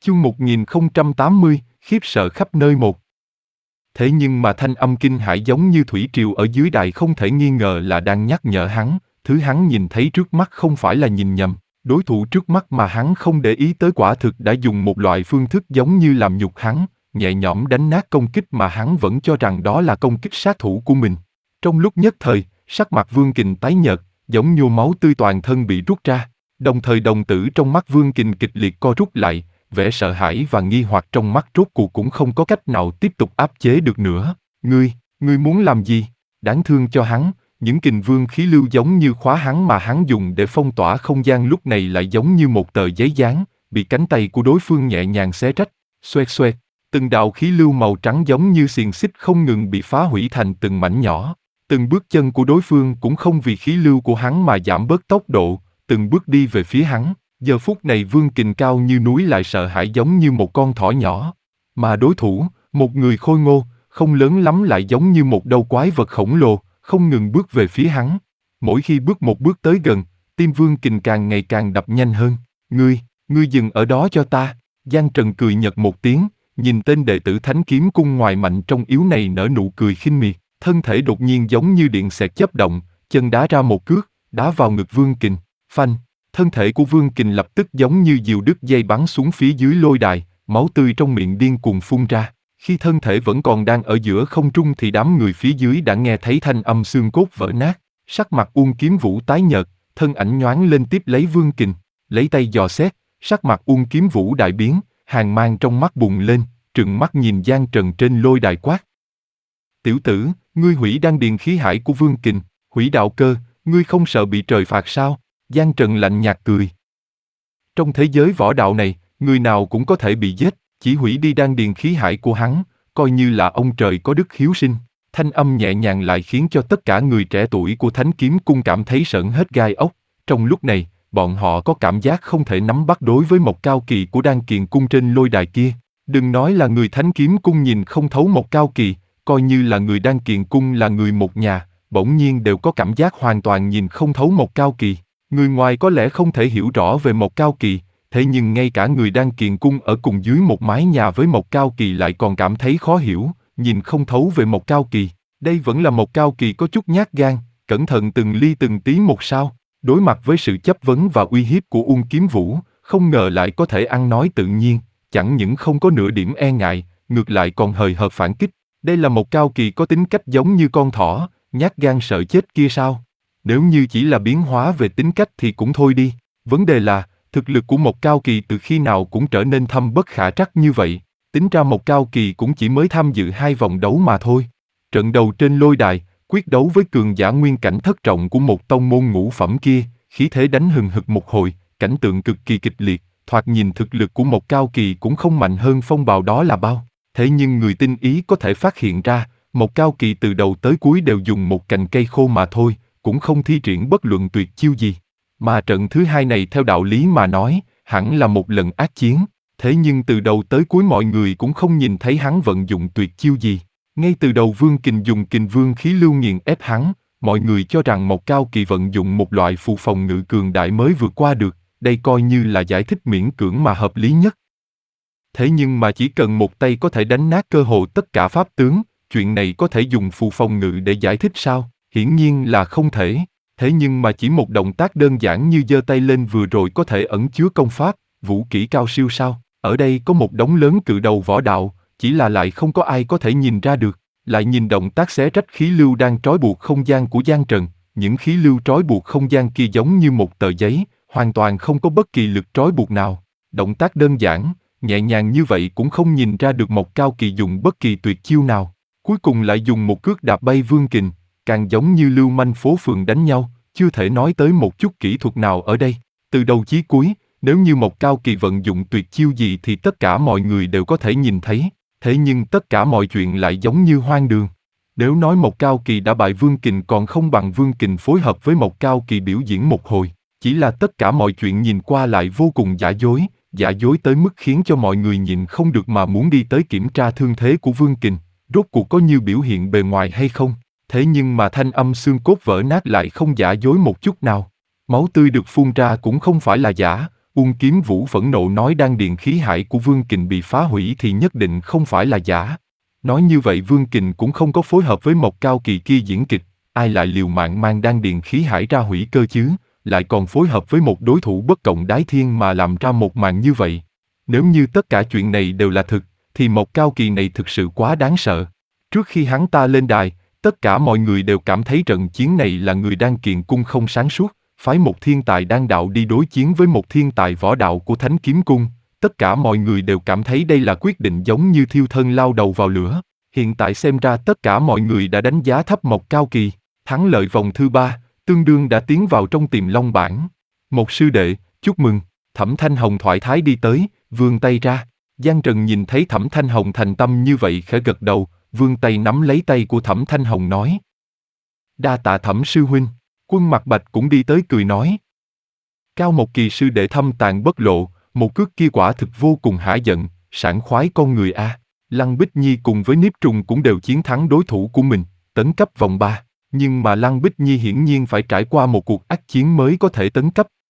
Chương 1080, khiếp sợ khắp nơi một. Thế nhưng mà thanh âm kinh hãi giống như thủy triều ở dưới đài không thể nghi ngờ là đang nhắc nhở hắn, thứ hắn nhìn thấy trước mắt không phải là nhìn nhầm, đối thủ trước mắt mà hắn không để ý tới quả thực đã dùng một loại phương thức giống như làm nhục hắn, nhẹ nhõm đánh nát công kích mà hắn vẫn cho rằng đó là công kích sát thủ của mình. Trong lúc nhất thời, sắc mặt Vương Kình tái nhợt, giống như máu tươi toàn thân bị rút ra, đồng thời đồng tử trong mắt Vương Kình kịch liệt co rút lại. Vẻ sợ hãi và nghi hoặc trong mắt rốt cuộc cũng không có cách nào tiếp tục áp chế được nữa. Ngươi muốn làm gì? Đáng thương cho hắn, những kình vương khí lưu giống như khóa hắn mà hắn dùng để phong tỏa không gian lúc này lại giống như một tờ giấy dán, bị cánh tay của đối phương nhẹ nhàng xé rách. Xoẹt xoẹt, từng đạo khí lưu màu trắng giống như xiềng xích không ngừng bị phá hủy thành từng mảnh nhỏ. Từng bước chân của đối phương cũng không vì khí lưu của hắn mà giảm bớt tốc độ, từng bước đi về phía hắn. Giờ phút này Vương Kình cao như núi lại sợ hãi giống như một con thỏ nhỏ. Mà đối thủ, một người khôi ngô, không lớn lắm lại giống như một đầu quái vật khổng lồ, không ngừng bước về phía hắn. Mỗi khi bước một bước tới gần, tim Vương Kình càng ngày càng đập nhanh hơn. Ngươi dừng ở đó cho ta. Giang Trần cười nhật một tiếng, nhìn tên đệ tử Thánh Kiếm Cung ngoài mạnh trong yếu này nở nụ cười khinh miệt, thân thể đột nhiên giống như điện xẹt chớp động, chân đá ra một cước, đá vào ngực Vương Kình. Phanh! Thân thể của Vương Kình lập tức giống như diều đứt dây bắn xuống phía dưới lôi đài, máu tươi trong miệng điên cuồng phun ra. Khi thân thể vẫn còn đang ở giữa không trung thì đám người phía dưới đã nghe thấy thanh âm xương cốt vỡ nát. Sắc mặt Uông Kiếm Vũ tái nhợt, thân ảnh nhoáng lên tiếp lấy Vương Kình, lấy tay dò xét, sắc mặt Uông Kiếm Vũ đại biến, hàn mang trong mắt bùng lên, trừng mắt nhìn Giang Trần trên lôi đài quát. Tiểu tử, ngươi hủy đan điền khí hải của Vương Kình, hủy đạo cơ, ngươi không sợ bị trời phạt sao? Giang Trần lạnh nhạt cười. Trong thế giới võ đạo này, người nào cũng có thể bị giết, chỉ hủy đi đan điền khí hải của hắn, coi như là ông trời có đức hiếu sinh. Thanh âm nhẹ nhàng lại khiến cho tất cả người trẻ tuổi của Thánh Kiếm Cung cảm thấy sởn hết gai ốc. Trong lúc này, bọn họ có cảm giác không thể nắm bắt đối với Mộc Cao Kỳ của Đan Kiền Cung trên lôi đài kia. Đừng nói là người Thánh Kiếm Cung nhìn không thấu Mộc Cao Kỳ, coi như là người Đan Kiền Cung là người một nhà, bỗng nhiên đều có cảm giác hoàn toàn nhìn không thấu Mộc Cao Kỳ. Người ngoài có lẽ không thể hiểu rõ về Mộc Cao Kỳ, thế nhưng ngay cả người Đan Kiền Cung ở cùng dưới một mái nhà với Mộc Cao Kỳ lại còn cảm thấy khó hiểu, nhìn không thấu về Mộc Cao Kỳ. Đây vẫn là Mộc Cao Kỳ có chút nhát gan, cẩn thận từng ly từng tí một sao. Đối mặt với sự chất vấn và uy hiếp của Uông Kiếm Vũ, không ngờ lại có thể ăn nói tự nhiên, chẳng những không có nửa điểm e ngại, ngược lại còn hời hợt phản kích. Đây là Mộc Cao Kỳ có tính cách giống như con thỏ, nhát gan sợ chết kia sao? Nếu như chỉ là biến hóa về tính cách thì cũng thôi đi. Vấn đề là, thực lực của Mộc Cao Kỳ từ khi nào cũng trở nên thâm bất khả trắc như vậy. Tính ra Mộc Cao Kỳ cũng chỉ mới tham dự 2 vòng đấu mà thôi. Trận đầu trên lôi đài, quyết đấu với cường giả nguyên cảnh thất trọng của một tông môn ngũ phẩm kia, khí thế đánh hừng hực một hồi, cảnh tượng cực kỳ kịch liệt, thoạt nhìn thực lực của Mộc Cao Kỳ cũng không mạnh hơn phong bào đó là bao. Thế nhưng người tinh ý có thể phát hiện ra, Mộc Cao Kỳ từ đầu tới cuối đều dùng một cành cây khô mà thôi, cũng không thi triển bất luận tuyệt chiêu gì. Mà trận thứ hai này theo đạo lý mà nói, hẳn là một lần ác chiến, thế nhưng từ đầu tới cuối mọi người cũng không nhìn thấy hắn vận dụng tuyệt chiêu gì. Ngay từ đầu Vương Kình dùng Kình Vương khí lưu nghiền ép hắn, mọi người cho rằng Mộc Cao Kỳ vận dụng một loại phù phòng ngự cường đại mới vượt qua được, đây coi như là giải thích miễn cưỡng mà hợp lý nhất. Thế nhưng mà chỉ cần một tay có thể đánh nát cơ hồ tất cả pháp tướng, chuyện này có thể dùng phù phòng ngự để giải thích sao? Hiển nhiên là không thể. Thế nhưng mà chỉ một động tác đơn giản như giơ tay lên vừa rồi có thể ẩn chứa công pháp, vũ kỹ cao siêu sao? Ở đây có một đống lớn cự đầu võ đạo, chỉ là lại không có ai có thể nhìn ra được. Lại nhìn động tác xé rách khí lưu đang trói buộc không gian của Giang Trần, những khí lưu trói buộc không gian kia giống như một tờ giấy, hoàn toàn không có bất kỳ lực trói buộc nào. Động tác đơn giản, nhẹ nhàng như vậy cũng không nhìn ra được Mộc Cao Kỳ dùng bất kỳ tuyệt chiêu nào. Cuối cùng lại dùng một cước đạp bay Vương Kình, càng giống như lưu manh phố phường đánh nhau, chưa thể nói tới một chút kỹ thuật nào ở đây. Từ đầu chí cuối, nếu như Mộc Cao Kỳ vận dụng tuyệt chiêu gì thì tất cả mọi người đều có thể nhìn thấy, thế nhưng tất cả mọi chuyện lại giống như hoang đường. Nếu nói Mộc Cao Kỳ đã bại Vương Kình còn không bằng Vương Kình phối hợp với Mộc Cao Kỳ biểu diễn một hồi, chỉ là tất cả mọi chuyện nhìn qua lại vô cùng giả dối tới mức khiến cho mọi người nhìn không được mà muốn đi tới kiểm tra thương thế của Vương Kình, rốt cuộc có như biểu hiện bề ngoài hay không. Thế nhưng mà thanh âm xương cốt vỡ nát lại không giả dối một chút nào. Máu tươi được phun ra cũng không phải là giả, Uông Kiếm Vũ phẫn nộ nói đan điền khí hải của Vương Kình bị phá hủy thì nhất định không phải là giả. Nói như vậy Vương Kình cũng không có phối hợp với Mộc Cao Kỳ kia diễn kịch, ai lại liều mạng mang đan điền khí hải ra hủy cơ chứ, lại còn phối hợp với một đối thủ bất cộng đái thiên mà làm ra một màn như vậy. Nếu như tất cả chuyện này đều là thực, thì Mộc Cao Kỳ này thực sự quá đáng sợ. Trước khi hắn ta lên đài, tất cả mọi người đều cảm thấy trận chiến này là người đan kiền cung không sáng suốt, phái một thiên tài đan đạo đi đối chiến với một thiên tài võ đạo của Thánh Kiếm Cung. Tất cả mọi người đều cảm thấy đây là quyết định giống như thiêu thân lao đầu vào lửa. Hiện tại xem ra tất cả mọi người đã đánh giá thấp Mộc Cao Kỳ. Thắng lợi vòng thứ 3, tương đương đã tiến vào trong Tiềm Long bảng. Một sư đệ, chúc mừng. Thẩm Thanh Hồng thoải thái đi tới, vươn tay ra. Giang Trần nhìn thấy Thẩm Thanh Hồng thành tâm như vậy khẽ gật đầu, vươn tay nắm lấy tay của Thẩm Thanh Hồng nói. Đa tạ Thẩm sư huynh. Quân Mặc Bạch cũng đi tới cười nói. Cao một kỳ sư đệ thâm tàn bất lộ, một cước kia quả thực vô cùng hả giận, sảng khoái con người a. Lăng Bích Nhi cùng với Niếp Trùng cũng đều chiến thắng đối thủ của mình, tấn cấp vòng 3. Nhưng mà Lăng Bích Nhi hiển nhiên phải trải qua một cuộc ác chiến mới có thể tấn cấp,